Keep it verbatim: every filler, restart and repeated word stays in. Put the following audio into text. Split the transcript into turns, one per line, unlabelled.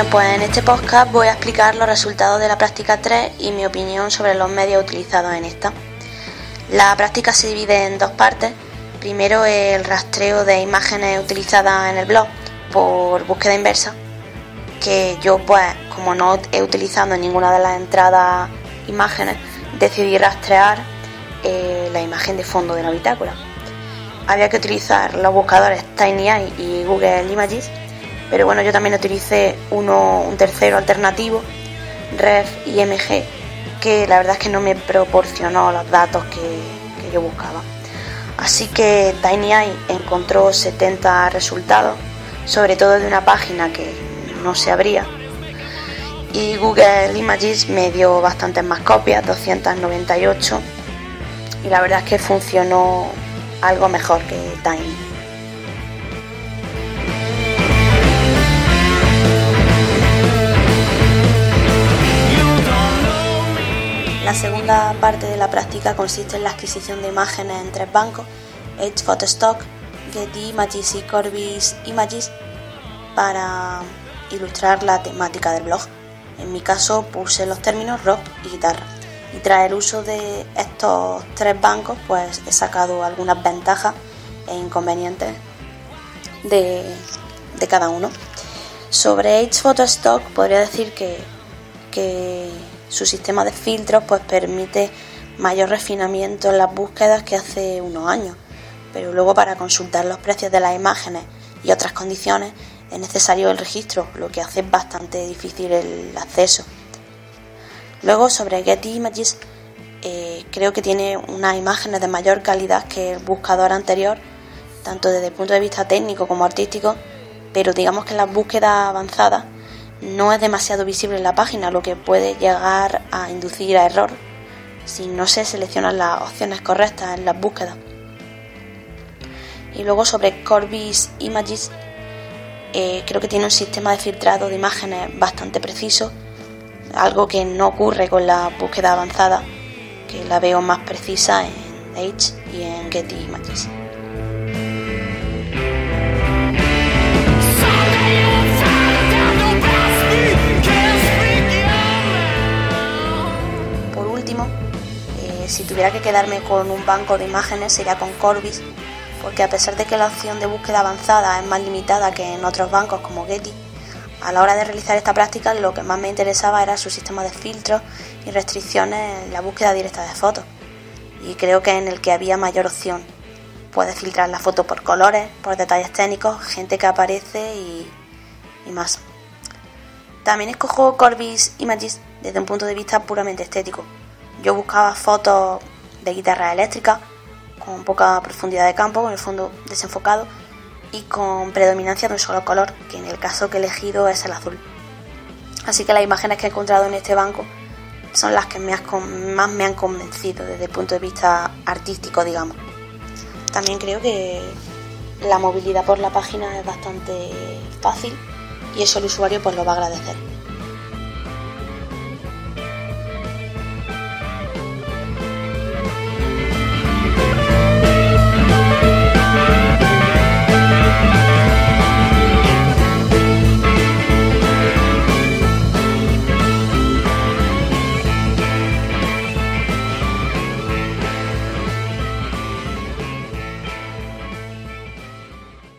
Bueno, pues en este podcast voy a explicar los resultados de la práctica tres y mi opinión sobre los medios utilizados en esta. La práctica se divide en dos partes. Primero, el rastreo de imágenes utilizadas en el blog por búsqueda inversa, que yo, pues, como no he utilizado en ninguna de las entradas imágenes, decidí rastrear eh, la imagen de fondo de la bitácora. Había que utilizar los buscadores TinyEye y Google Images, pero bueno, yo también utilicé uno, un tercero alternativo, RefIMG, que la verdad es que no me proporcionó los datos que, que yo buscaba. Así que TinyEye encontró setenta resultados, sobre todo de una página que no se abría, y Google Images me dio bastantes más copias, doscientas noventa y ocho, y la verdad es que funcionó algo mejor que Tiny. La segunda parte de la práctica consiste en la adquisición de imágenes en tres bancos: Edge Photostock, Getty Images y Corbis Images, para ilustrar la temática del blog. En mi caso puse los términos rock y guitarra, y tras el uso de estos tres bancos pues he sacado algunas ventajas e inconvenientes de, de cada uno. Sobre Edge Photostock podría decir que, que su sistema de filtros pues permite mayor refinamiento en las búsquedas que hace unos años, pero luego para consultar los precios de las imágenes y otras condiciones es necesario el registro, lo que hace bastante difícil el acceso. Luego, sobre Getty Images, eh, creo que tiene unas imágenes de mayor calidad que el buscador anterior, tanto desde el punto de vista técnico como artístico, pero digamos que en las búsquedas avanzadas no es demasiado visible en la página, lo que puede llegar a inducir a error si no se seleccionan las opciones correctas en las búsquedas. Y luego sobre Corbis Images, eh, creo que tiene un sistema de filtrado de imágenes bastante preciso, algo que no ocurre con la búsqueda avanzada, que la veo más precisa en Edge y en Getty Images. Por último, eh, si tuviera que quedarme con un banco de imágenes sería con Corbis, porque a pesar de que la opción de búsqueda avanzada es más limitada que en otros bancos como Getty, a la hora de realizar esta práctica lo que más me interesaba era su sistema de filtros y restricciones en la búsqueda directa de fotos, y creo que en el que había mayor opción. Puedes filtrar la foto por colores, por detalles técnicos, gente que aparece y, y más. También escojo Corbis Images desde un punto de vista puramente estético. Yo buscaba fotos de guitarras eléctricas con poca profundidad de campo, con el fondo desenfocado y con predominancia de un solo color, que en el caso que he elegido es el azul. Así que las imágenes que he encontrado en este banco son las que me has, más me han convencido desde el punto de vista artístico, digamos. También creo que la movilidad por la página es bastante fácil y eso el usuario pues lo va a agradecer.